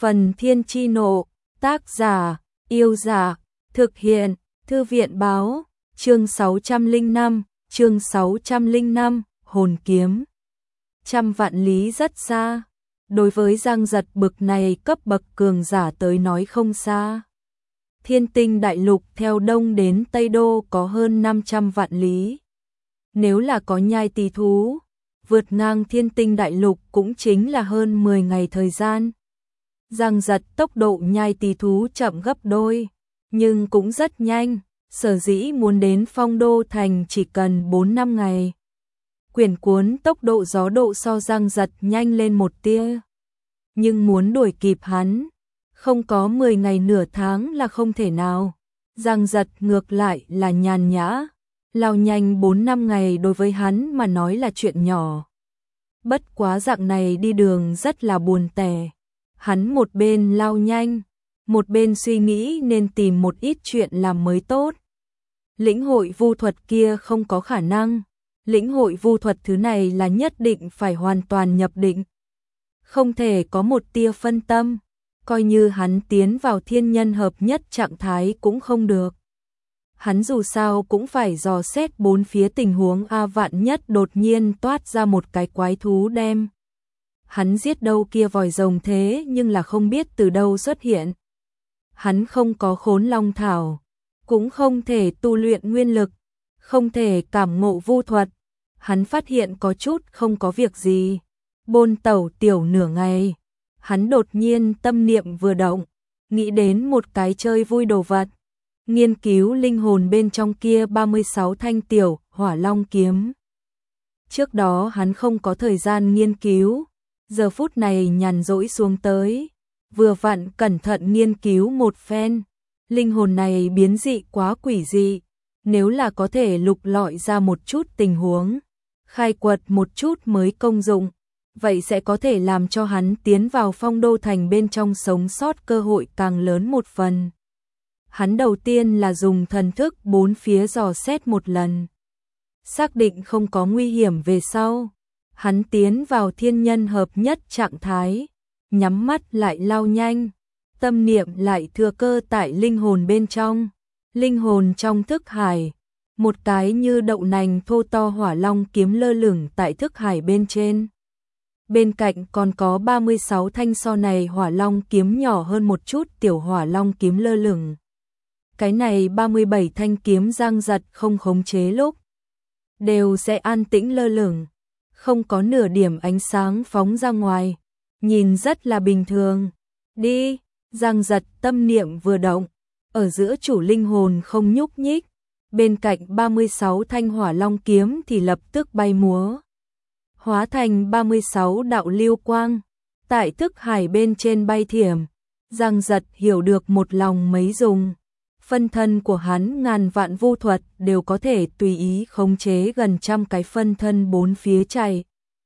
Phần Thiên Chi Nộ, tác giả, Yêu Giả, thực hiện, Thư viện báo, chương 605, hồn kiếm. Trăm vạn lý rất xa, đối với Giang Giật bực này cấp bậc cường giả tới nói không xa. Thiên Tinh Đại Lục theo đông đến Tây Đô có hơn 500 vạn lý. Nếu là có nhai tỳ thú, vượt ngang Thiên Tinh Đại Lục cũng chính là hơn 10 ngày thời gian. Giang Giật tốc độ nhai tỳ thú chậm gấp đôi, nhưng cũng rất nhanh, sở dĩ muốn đến Phong Đô Thành chỉ cần 4-5 ngày. Quyển cuốn tốc độ gió độ so Giang Giật nhanh lên một tia, nhưng muốn đuổi kịp hắn, không có 10 ngày nửa tháng là không thể nào. Giang Giật ngược lại là nhàn nhã, lao nhanh 4-5 ngày đối với hắn mà nói là chuyện nhỏ. Bất quá dạng này đi đường rất là buồn tẻ. Hắn một bên lao nhanh, một bên suy nghĩ nên tìm một ít chuyện làm mới tốt. Lĩnh hội vu thuật kia không có khả năng. Lĩnh hội vu thuật thứ này là nhất định phải hoàn toàn nhập định. Không thể có một tia phân tâm. Coi như hắn tiến vào thiên nhân hợp nhất trạng thái cũng không được. Hắn dù sao cũng phải dò xét bốn phía tình huống, vạn nhất đột nhiên toát ra một cái quái thú đem hắn giết đâu kia vòi rồng thế nhưng là không biết từ đâu xuất hiện. Hắn không có khốn long thảo, cũng không thể tu luyện nguyên lực, không thể cảm ngộ vu thuật. Hắn phát hiện có chút không có việc gì. Bôn tẩu tiểu nửa ngày, hắn đột nhiên tâm niệm vừa động, nghĩ đến một cái chơi vui đồ vật. Nghiên cứu linh hồn bên trong kia 36 thanh tiểu hỏa long kiếm. Trước đó hắn không có thời gian nghiên cứu, giờ phút này nhàn rỗi xuống tới, vừa vặn cẩn thận nghiên cứu một phen. Linh hồn này biến dị quá quỷ dị, nếu là có thể lục lọi ra một chút tình huống, khai quật một chút mới công dụng, vậy sẽ có thể làm cho hắn tiến vào Phong Đô Thành bên trong sống sót cơ hội càng lớn một phần. Hắn đầu tiên là dùng thần thức bốn phía dò xét một lần. Xác định không có nguy hiểm về sau, hắn tiến vào thiên nhân hợp nhất trạng thái, nhắm mắt lại lao nhanh, tâm niệm lại thừa cơ tại linh hồn bên trong. Linh hồn trong thức hải, một cái như đậu nành thô to hỏa long kiếm lơ lửng tại thức hải bên trên. Bên cạnh còn có 36 thanh so này hỏa long kiếm nhỏ hơn một chút tiểu hỏa long kiếm lơ lửng. Cái này 37 thanh kiếm Giang Giật không khống chế lúc đều sẽ an tĩnh lơ lửng, không có nửa điểm ánh sáng phóng ra ngoài, nhìn rất là bình thường. Đi, Giang Giật tâm niệm vừa động, ở giữa chủ linh hồn không nhúc nhích, bên cạnh 36 thanh hỏa long kiếm thì lập tức bay múa, hóa thành 36 đạo lưu quang, tại thức hải bên trên bay thiểm. Giang Giật hiểu được một lòng mấy dùng. Phân thân của hắn ngàn vạn vu thuật đều có thể tùy ý khống chế gần trăm cái phân thân bốn phía chạy,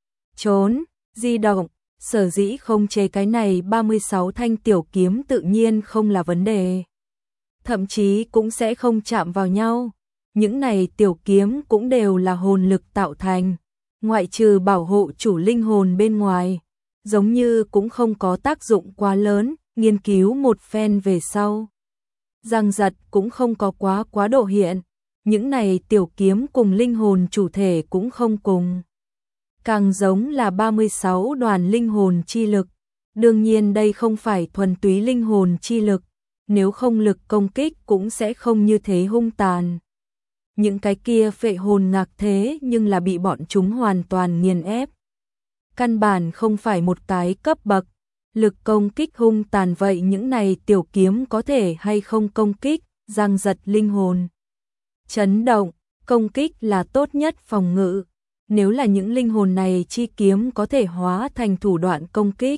trốn, di động. Sở dĩ khống chế cái này 36 thanh tiểu kiếm tự nhiên không là vấn đề. Thậm chí cũng sẽ không chạm vào nhau. Những này tiểu kiếm cũng đều là hồn lực tạo thành, ngoại trừ bảo hộ chủ linh hồn bên ngoài, giống như cũng không có tác dụng quá lớn. Nghiên cứu một phen về sau, Giang Giật cũng không có quá độ hiện. Những này tiểu kiếm cùng linh hồn chủ thể cũng không cùng, càng giống là 36 đoàn linh hồn chi lực. Đương nhiên đây không phải thuần túy linh hồn chi lực, nếu không lực công kích cũng sẽ không như thế hung tàn. Những cái kia phệ hồn ngạc thế nhưng là bị bọn chúng hoàn toàn nghiền ép. Căn bản không phải một cái cấp bậc, lực công kích hung tàn. Vậy những này tiểu kiếm có thể hay không công kích? Giang Giật linh hồn chấn động, công kích là tốt nhất phòng ngự. Nếu là những linh hồn này chi kiếm có thể hóa thành thủ đoạn công kích,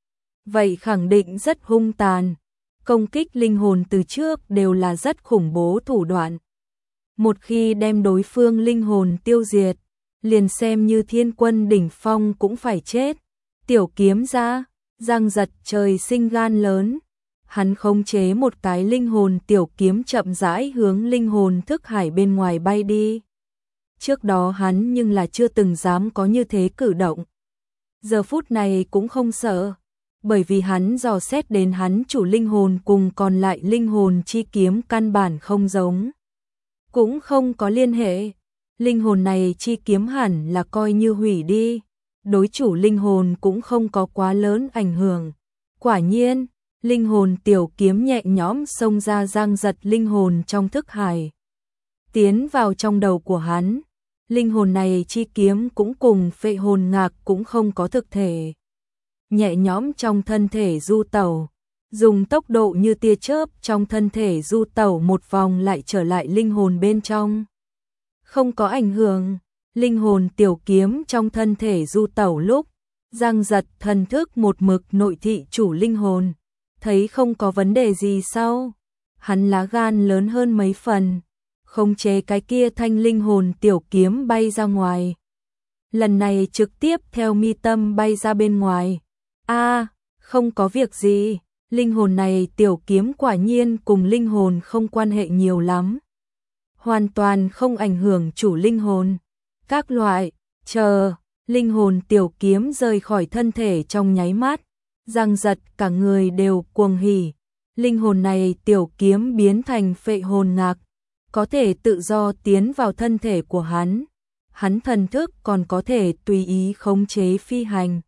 vậy khẳng định rất hung tàn. Công kích linh hồn từ trước đều là rất khủng bố thủ đoạn. Một khi đem đối phương linh hồn tiêu diệt, liền xem như thiên quân đỉnh phong cũng phải chết. Tiểu kiếm ra, Giang Giật trời sinh gan lớn. Hắn khống chế một cái linh hồn tiểu kiếm chậm rãi hướng linh hồn thức hải bên ngoài bay đi. Trước đó hắn nhưng là chưa từng dám có như thế cử động. Giờ phút này cũng không sợ, bởi vì hắn dò xét đến hắn chủ linh hồn cùng còn lại linh hồn chi kiếm căn bản không giống, cũng không có liên hệ. Linh hồn này chi kiếm hẳn là coi như hủy đi, đối chủ linh hồn cũng không có quá lớn ảnh hưởng. Quả nhiên, linh hồn tiểu kiếm nhẹ nhõm xông ra Giang Giật linh hồn trong thức hải, tiến vào trong đầu của hắn. Linh hồn này chi kiếm cũng cùng phệ hồn ngạc cũng không có thực thể, nhẹ nhõm trong thân thể du tẩu, dùng tốc độ như tia chớp trong thân thể du tẩu một vòng lại trở lại linh hồn bên trong. Không có ảnh hưởng, linh hồn tiểu kiếm trong thân thể du tẩu lúc, Giang Giật thần thức một mực nội thị chủ linh hồn, thấy không có vấn đề gì sau, hắn lá gan lớn hơn mấy phần, khống chế cái kia thanh linh hồn tiểu kiếm bay ra ngoài. Lần này trực tiếp theo mi tâm bay ra bên ngoài. Không có việc gì, linh hồn này tiểu kiếm quả nhiên cùng linh hồn không quan hệ nhiều lắm. Hoàn toàn không ảnh hưởng chủ linh hồn. Các loại, linh hồn tiểu kiếm rời khỏi thân thể trong nháy mắt. Giang Giật cả người đều cuồng hỉ. Linh hồn này tiểu kiếm biến thành phệ hồn ngạc, có thể tự do tiến vào thân thể của hắn. Hắn thần thức còn có thể tùy ý khống chế phi hành.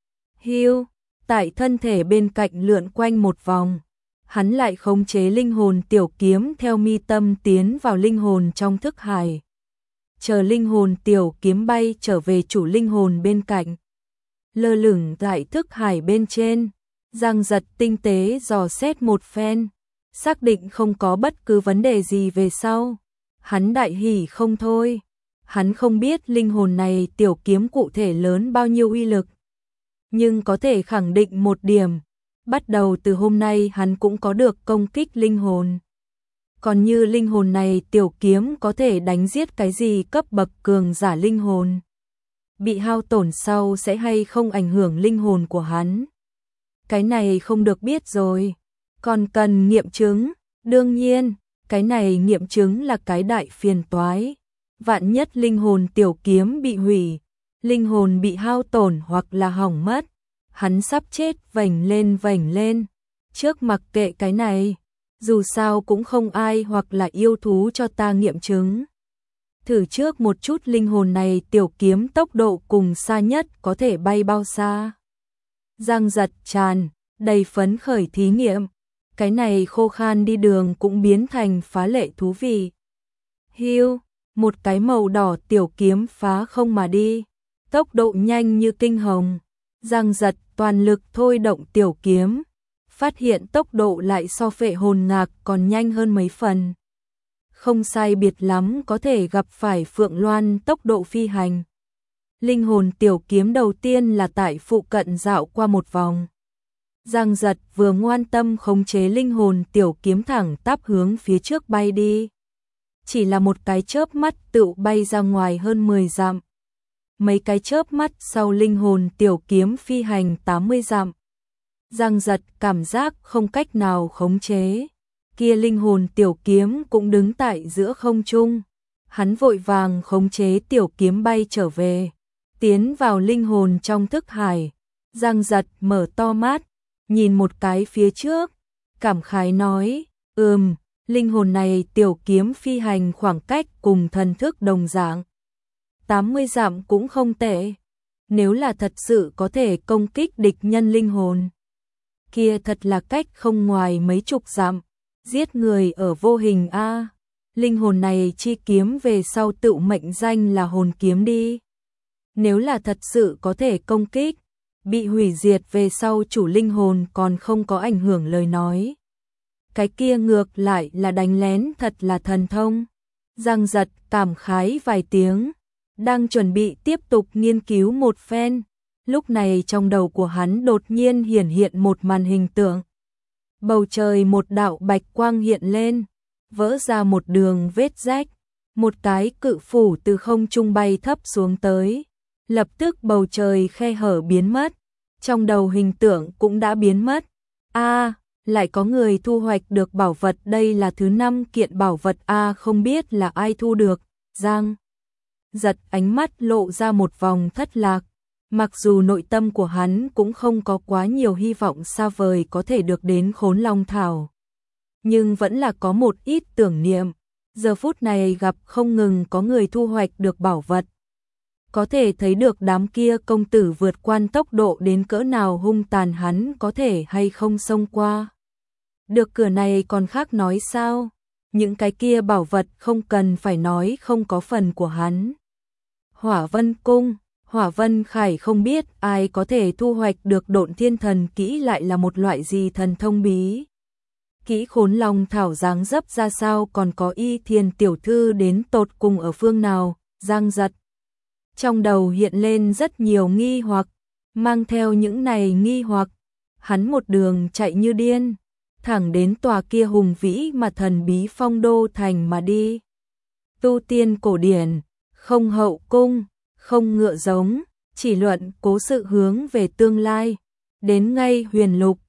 Tại thân thể bên cạnh lượn quanh một vòng, hắn lại khống chế linh hồn tiểu kiếm theo mi tâm tiến vào linh hồn trong thức hải. Chờ linh hồn tiểu kiếm bay trở về chủ linh hồn bên cạnh, lơ lửng tại thức hải bên trên, Giang Giật tinh tế dò xét một phen, xác định không có bất cứ vấn đề gì về sau. Hắn đại hỉ không thôi, hắn không biết linh hồn này tiểu kiếm cụ thể lớn bao nhiêu uy lực, nhưng có thể khẳng định một điểm, bắt đầu từ hôm nay hắn cũng có được công kích linh hồn. Còn như linh hồn này tiểu kiếm có thể đánh giết cái gì cấp bậc cường giả linh hồn, bị hao tổn sau sẽ hay không ảnh hưởng linh hồn của hắn, cái này không được biết rồi, còn cần nghiệm chứng. Đương nhiên, cái này nghiệm chứng là cái đại phiền toái. Vạn nhất linh hồn tiểu kiếm bị hủy, linh hồn bị hao tổn hoặc là hỏng mất, hắn sắp chết vành lên. Trước mặc kệ cái này, dù sao cũng không ai hoặc là yêu thú cho ta nghiệm chứng. Thử trước một chút linh hồn này tiểu kiếm tốc độ cùng xa nhất có thể bay bao xa. Giang Giật tràn đầy phấn khởi thí nghiệm, cái này khô khan đi đường cũng biến thành phá lệ thú vị. Một cái màu đỏ tiểu kiếm phá không mà đi, tốc độ nhanh như kinh hồng. Giang Giật toàn lực thôi động tiểu kiếm, phát hiện tốc độ lại so phệ hồn ngạc còn nhanh hơn mấy phần. Không sai biệt lắm có thể gặp phải Phượng Loan tốc độ phi hành. Linh hồn tiểu kiếm đầu tiên là tại phụ cận dạo qua một vòng. Giang Giật vừa ngoan tâm khống chế linh hồn tiểu kiếm thẳng tắp hướng phía trước bay đi. Chỉ là một cái chớp mắt tựu bay ra ngoài hơn 10 dặm. Mấy cái chớp mắt sau linh hồn tiểu kiếm phi hành 80 dặm. Giang Giật cảm giác không cách nào khống chế. Kia linh hồn tiểu kiếm cũng đứng tại giữa không trung. Hắn vội vàng khống chế tiểu kiếm bay trở về, tiến vào linh hồn trong thức hải. Giang Giật mở to mắt, nhìn một cái phía trước, cảm khái nói, linh hồn này tiểu kiếm phi hành khoảng cách cùng thần thức đồng dạng. 80 dặm cũng không tệ, nếu là thật sự có thể công kích địch nhân linh hồn, kia thật là cách không ngoài mấy chục dặm, giết người ở vô hình a. Linh hồn này chi kiếm về sau tự mệnh danh là hồn kiếm đi. Nếu là thật sự có thể công kích, bị hủy diệt về sau chủ linh hồn còn không có ảnh hưởng lời nói, cái kia ngược lại là đánh lén thật là thần thông. Giang Giật cảm khái vài tiếng, đang chuẩn bị tiếp tục nghiên cứu một phen, lúc này trong đầu của hắn đột nhiên hiển hiện một màn hình tượng. Bầu trời một đạo bạch quang hiện lên, vỡ ra một đường vết rách, một cái cự phủ từ không trung bay thấp xuống tới, lập tức bầu trời khe hở biến mất, trong đầu hình tượng cũng đã biến mất. Lại có người thu hoạch được bảo vật, đây là thứ 5 kiện bảo vật không biết là ai thu được. Giang Giật ánh mắt lộ ra một vòng thất lạc, Mặc dù nội tâm của hắn cũng không có quá nhiều hy vọng xa vời có thể được đến Khốn Long Thảo, nhưng vẫn là có một ít tưởng niệm. Giờ phút này gặp không ngừng có người thu hoạch được bảo vật. Có thể thấy được đám kia công tử vượt qua tốc độ đến cỡ nào hung tàn, hắn có thể hay không xông qua. Được cửa này còn khác nói sao? Những cái kia bảo vật không cần phải nói không có phần của hắn. Hỏa Vân Cung, Hỏa Vân Khải không biết ai có thể thu hoạch được Độn Thiên Thần kỹ lại là một loại gì thần thông bí. Kỹ Khốn Long Thảo dáng dấp ra sao, còn có Y Thiền tiểu thư đến tột cùng ở phương nào? Giang Giật trong đầu hiện lên rất nhiều nghi hoặc, mang theo những này nghi hoặc, hắn một đường chạy như điên, thẳng đến tòa kia hùng vĩ mà thần bí Phong Đô thành mà đi. Tu tiên cổ điển, không hậu cung, không ngựa giống, chỉ luận cố sự hướng về tương lai, đến ngay Huyền Lục,